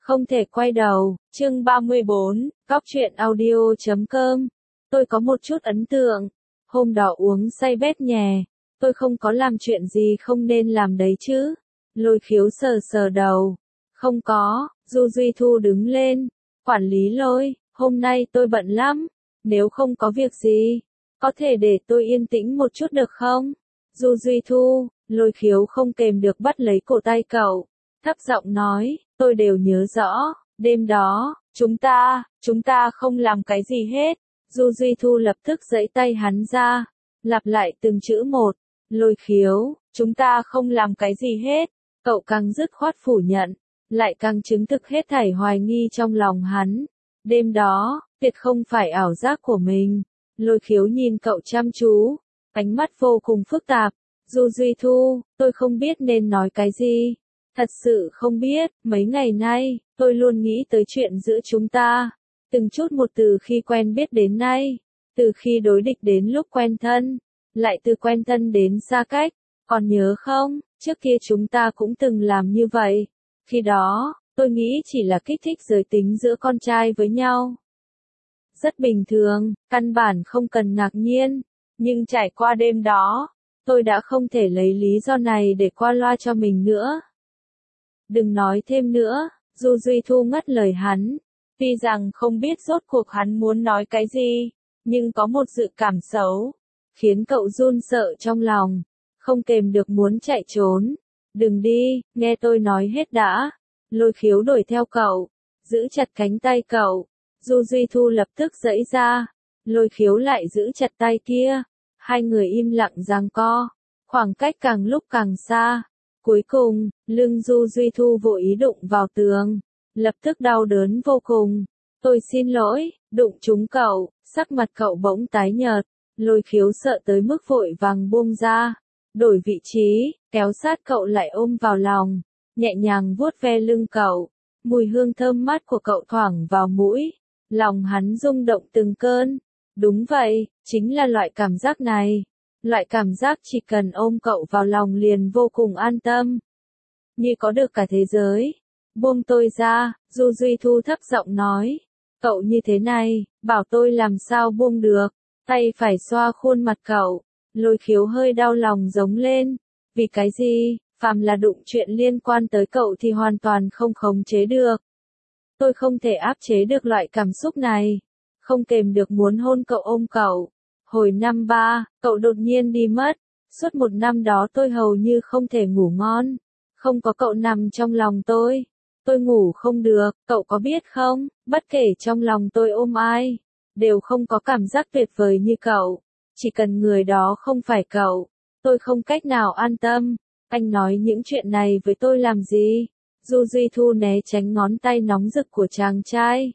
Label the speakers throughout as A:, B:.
A: Không thể quay đầu, chương 34, Góc truyện audio.com. Tôi có một chút ấn tượng. Hôm đó uống say bét nhè. Tôi không có làm chuyện gì không nên làm đấy chứ. Lôi Khiếu sờ sờ đầu. Không có, Du Duy Thu đứng lên. Quản lý Lôi, hôm nay tôi bận lắm. Nếu không có việc gì, có thể để tôi yên tĩnh một chút được không? Du Duy Thu, Lôi Khiếu không kềm được bắt lấy cổ tay cậu. Thấp giọng nói, tôi đều nhớ rõ, đêm đó, chúng ta không làm cái gì hết. Du Duy Thu lập tức giãy tay hắn ra, lặp lại từng chữ một. Lôi Khiếu, chúng ta không làm cái gì hết. Cậu càng dứt khoát phủ nhận, lại càng chứng thực hết thảy hoài nghi trong lòng hắn. Đêm đó, tuyệt không phải ảo giác của mình. Lôi Khiếu nhìn cậu chăm chú, ánh mắt vô cùng phức tạp. Du Duy Thu, tôi không biết nên nói cái gì. Thật sự không biết, mấy ngày nay, tôi luôn nghĩ tới chuyện giữa chúng ta. Từng chút một từ khi quen biết đến nay. Từ khi đối địch đến lúc quen thân. Lại từ quen thân đến xa cách. Còn nhớ không, trước kia chúng ta cũng từng làm như vậy. Khi đó, tôi nghĩ chỉ là kích thích giới tính giữa con trai với nhau. Rất bình thường, căn bản không cần ngạc nhiên. Nhưng trải qua đêm đó, tôi đã không thể lấy lý do này để qua loa cho mình nữa. Đừng nói thêm nữa, Du Duy Thu ngắt lời hắn. Tuy rằng không biết rốt cuộc hắn muốn nói cái gì, nhưng có một dự cảm xấu, khiến cậu run sợ trong lòng, không kềm được muốn chạy trốn. Đừng đi, nghe tôi nói hết đã. Lôi Khiếu đuổi theo cậu, giữ chặt cánh tay cậu. Du Duy Thu lập tức giãy ra, Lôi Khiếu lại giữ chặt tay kia. Hai người im lặng giằng co, khoảng cách càng lúc càng xa. Cuối cùng, lưng Du Duy Thu vô ý đụng vào tường, lập tức đau đớn vô cùng. Tôi xin lỗi, đụng trúng cậu. Sắc mặt cậu bỗng tái nhợt. Lôi Khiếu sợ tới mức vội vàng buông ra, đổi vị trí, kéo sát cậu lại ôm vào lòng, nhẹ nhàng vuốt ve lưng cậu. Mùi hương thơm mát của cậu thoảng vào mũi, lòng hắn rung động từng cơn. Đúng vậy, chính là loại cảm giác này. Loại cảm giác chỉ cần ôm cậu vào lòng liền vô cùng an tâm. Như có được cả thế giới. Buông tôi ra, Du Duy Thu thấp giọng nói. Cậu như thế này, bảo tôi làm sao buông được. Tay phải xoa khuôn mặt cậu. Lôi Khiếu hơi đau lòng giống lên. Vì cái gì, phàm là đụng chuyện liên quan tới cậu thì hoàn toàn không khống chế được. Tôi không thể áp chế được loại cảm xúc này. Không kềm được muốn hôn cậu ôm cậu. Hồi năm 3, cậu đột nhiên đi mất. Suốt một năm đó tôi hầu như không thể ngủ ngon. Không có cậu nằm trong lòng tôi ngủ không được. Cậu có biết không, bất kể trong lòng tôi ôm ai, đều không có cảm giác tuyệt vời như cậu. Chỉ cần người đó không phải cậu, tôi không cách nào an tâm. Anh nói những chuyện này với tôi làm gì? Du Duy Thu né tránh ngón tay nóng rực của chàng trai.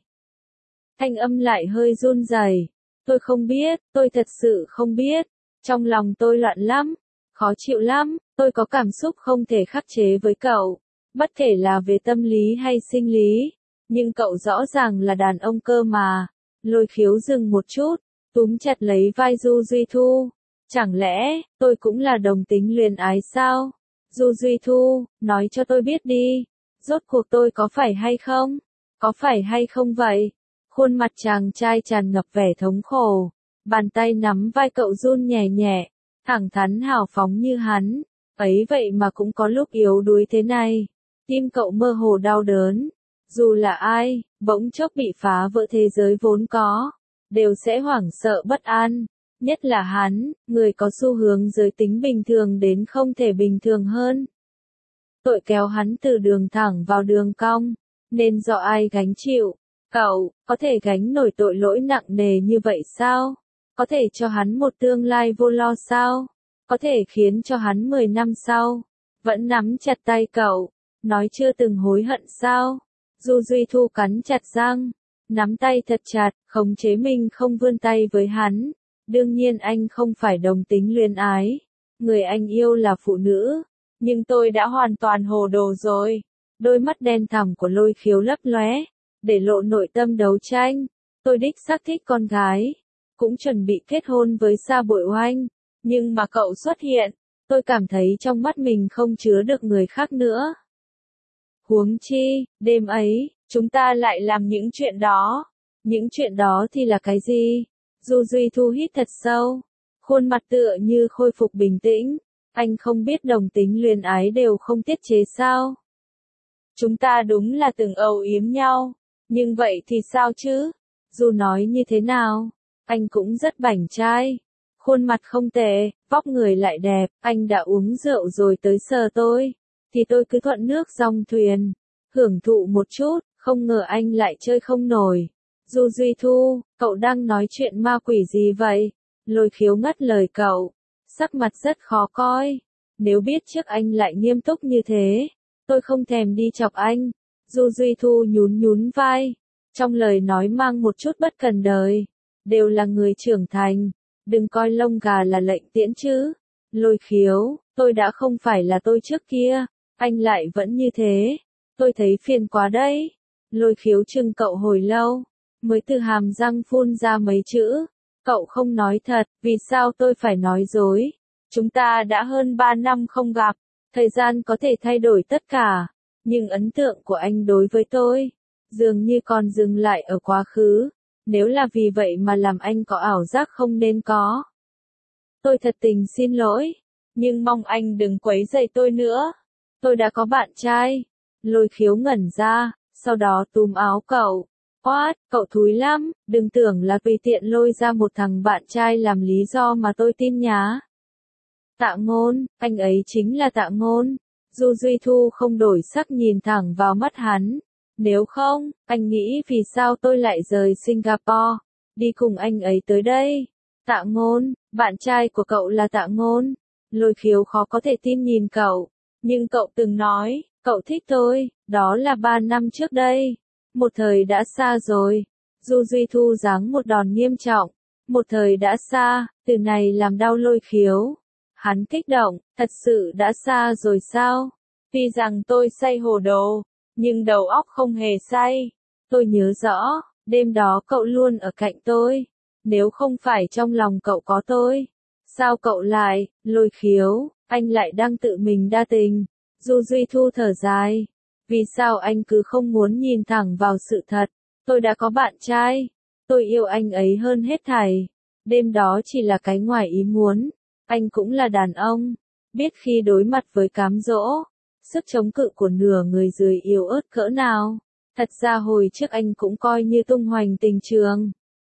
A: Thanh âm lại hơi run rẩy. Tôi không biết, tôi thật sự không biết. Trong lòng tôi loạn lắm, khó chịu lắm, tôi có cảm xúc không thể khắc chế với cậu. Bất kể là về tâm lý hay sinh lý. Nhưng cậu rõ ràng là đàn ông cơ mà. Lôi Khiếu dừng một chút, túm chặt lấy vai Du Duy Thu. Chẳng lẽ, tôi cũng là đồng tính luyến ái sao? Du Duy Thu, nói cho tôi biết đi. Rốt cuộc tôi có phải hay không? Có phải hay không vậy? Khuôn mặt chàng trai tràn ngập vẻ thống khổ. Bàn tay nắm vai cậu run nhẹ nhẹ, thẳng thắn hào phóng như hắn. Ấy vậy mà cũng có lúc yếu đuối thế này. Tim cậu mơ hồ đau đớn. Dù là ai, bỗng chốc bị phá vỡ thế giới vốn có, đều sẽ hoảng sợ bất an. Nhất là hắn, người có xu hướng giới tính bình thường đến không thể bình thường hơn. Tội kéo hắn từ đường thẳng vào đường cong, nên do ai gánh chịu? Cậu, có thể gánh nổi tội lỗi nặng nề như vậy sao? Có thể cho hắn một tương lai vô lo sao? Có thể khiến cho hắn 10 năm sau, vẫn nắm chặt tay cậu, nói chưa từng hối hận sao? Du Duy Thu cắn chặt răng, nắm tay thật chặt, khống chế mình không vươn tay với hắn. Đương nhiên anh không phải đồng tính luyến ái. Người anh yêu là phụ nữ. Nhưng tôi đã hoàn toàn hồ đồ rồi. Đôi mắt đen thẳm của Lôi Khiếu lấp lóe, để lộ nội tâm đấu tranh. Tôi đích xác thích con gái, cũng chuẩn bị kết hôn với Sa Bội Oanh. Nhưng mà cậu xuất hiện, tôi cảm thấy trong mắt mình không chứa được người khác nữa. Huống chi, đêm ấy, Chúng ta lại làm những chuyện đó. Những chuyện đó thì là cái gì? Du Duy Thu hít thật sâu. Khuôn mặt tựa như khôi phục bình tĩnh. Anh không biết đồng tính luyến ái đều không tiết chế sao? Chúng ta đúng là từng âu yếm nhau. Nhưng vậy thì sao chứ? Dù nói như thế nào, anh cũng rất bảnh trai. Khuôn mặt không tệ, vóc người lại đẹp, anh đã uống rượu rồi tới sờ tôi. Thì tôi cứ thuận nước dòng thuyền. Hưởng thụ một chút, không ngờ anh lại chơi không nổi. Du Duy Thu, cậu đang nói chuyện ma quỷ gì vậy? Lôi Khiếu ngắt lời cậu. Sắc mặt rất khó coi. Nếu biết trước anh lại nghiêm túc như thế, tôi không thèm đi chọc anh. Du Duy Thu nhún nhún vai. Trong lời nói mang một chút bất cần đời. Đều là người trưởng thành. Đừng coi lông gà là lệnh tiễn chứ. Lôi Khiếu, tôi đã không phải là tôi trước kia. Anh lại vẫn như thế. Tôi thấy phiền quá đấy. Lôi Khiếu chừng cậu hồi lâu. Mới từ hàm răng phun ra mấy chữ. Cậu không nói thật, vì sao tôi phải nói dối? Chúng ta đã hơn 3 năm không gặp. Thời gian có thể thay đổi tất cả. Nhưng ấn tượng của anh đối với tôi, dường như còn dừng lại ở quá khứ. Nếu là vì vậy mà làm anh có ảo giác không nên có. Tôi thật tình xin lỗi. Nhưng mong anh đừng quấy rầy tôi nữa. Tôi đã có bạn trai. Lôi Khiếu ngẩn ra, sau đó túm áo cậu. What, cậu thúi lắm, đừng tưởng là tùy tiện lôi ra một thằng bạn trai làm lý do mà tôi tin nhá. Tạ Ngôn, anh ấy chính là Tạ Ngôn. Du Duy Thu không đổi sắc nhìn thẳng vào mắt hắn. Nếu không, anh nghĩ vì sao tôi lại rời Singapore, đi cùng anh ấy tới đây. Tạ Ngôn, bạn trai của cậu là Tạ Ngôn. Lôi Khiếu khó có thể tin nhìn cậu. Nhưng cậu từng nói, cậu thích tôi, đó là 3 năm trước đây. Một thời đã xa rồi. Du Duy Thu giáng một đòn nghiêm trọng. Một thời đã xa, từ này làm đau Lôi Khiếu. Hắn kích động, thật sự đã xa rồi sao? Tuy rằng tôi say hồ đồ, nhưng đầu óc không hề say. Tôi nhớ rõ, đêm đó cậu luôn ở cạnh tôi. Nếu không phải trong lòng cậu có tôi, sao cậu lại, Lôi Khiếu, anh lại đang tự mình đa tình. Du Duy Thu thở dài. Vì sao anh cứ không muốn nhìn thẳng vào sự thật? Tôi đã có bạn trai. Tôi yêu anh ấy hơn hết thảy. Đêm đó chỉ là cái ngoài ý muốn. Anh cũng là đàn ông. Biết khi đối mặt với cám dỗ, sức chống cự của nửa người dưới yếu ớt cỡ nào. Thật ra hồi trước anh cũng coi như tung hoành tình trường.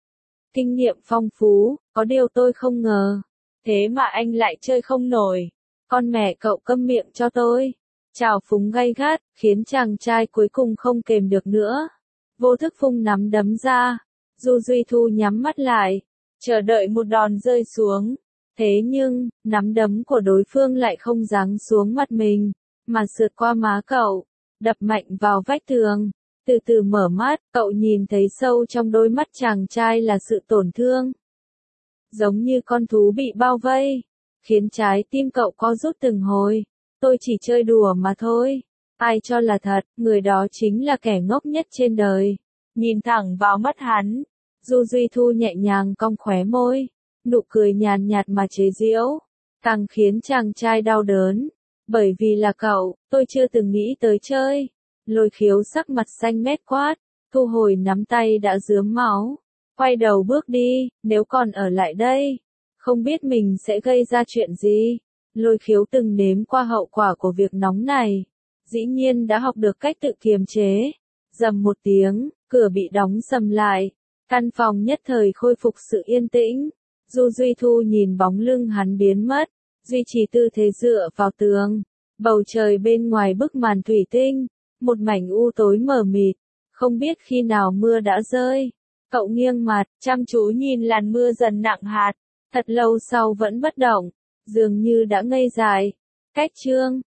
A: Kinh nghiệm phong phú, có điều tôi không ngờ. Thế mà anh lại chơi không nổi. Con mẹ cậu câm miệng cho tôi. Trào phúng gay gắt, khiến chàng trai cuối cùng không kềm được nữa. Vô thức phung nắm đấm ra. Du Duy Thu nhắm mắt lại, chờ đợi một đòn rơi xuống. Thế nhưng, nắm đấm của đối phương lại không giáng xuống mặt mình, mà sượt qua má cậu, đập mạnh vào vách tường. Từ từ mở mắt, cậu nhìn thấy sâu trong đôi mắt chàng trai là sự tổn thương. Giống như con thú bị bao vây, khiến trái tim cậu co rút từng hồi. Tôi chỉ chơi đùa mà thôi. Ai cho là thật, người đó chính là kẻ ngốc nhất trên đời. Nhìn thẳng vào mắt hắn, Du Duy Thu nhẹ nhàng cong khóe môi. Nụ cười nhàn nhạt mà chế giễu, càng khiến chàng trai đau đớn. Bởi vì là cậu, tôi chưa từng nghĩ tới chơi. Lôi Khiếu sắc mặt xanh mét quát, thu hồi nắm tay đã rướm máu. Quay đầu bước đi, nếu còn ở lại đây, không biết mình sẽ gây ra chuyện gì. Lôi Khiếu từng nếm qua hậu quả của việc nóng này. Dĩ nhiên đã học được cách tự kiềm chế. Rầm một tiếng, cửa bị đóng sầm lại. Căn phòng nhất thời khôi phục sự yên tĩnh. Du Duy Thu nhìn bóng lưng hắn biến mất, duy trì tư thế dựa vào tường. Bầu trời bên ngoài bức màn thủy tinh, một mảnh u tối mờ mịt, không biết khi nào mưa đã rơi. Cậu nghiêng mặt, chăm chú nhìn làn mưa dần nặng hạt, thật lâu sau vẫn bất động, dường như đã ngây dại. Cách chương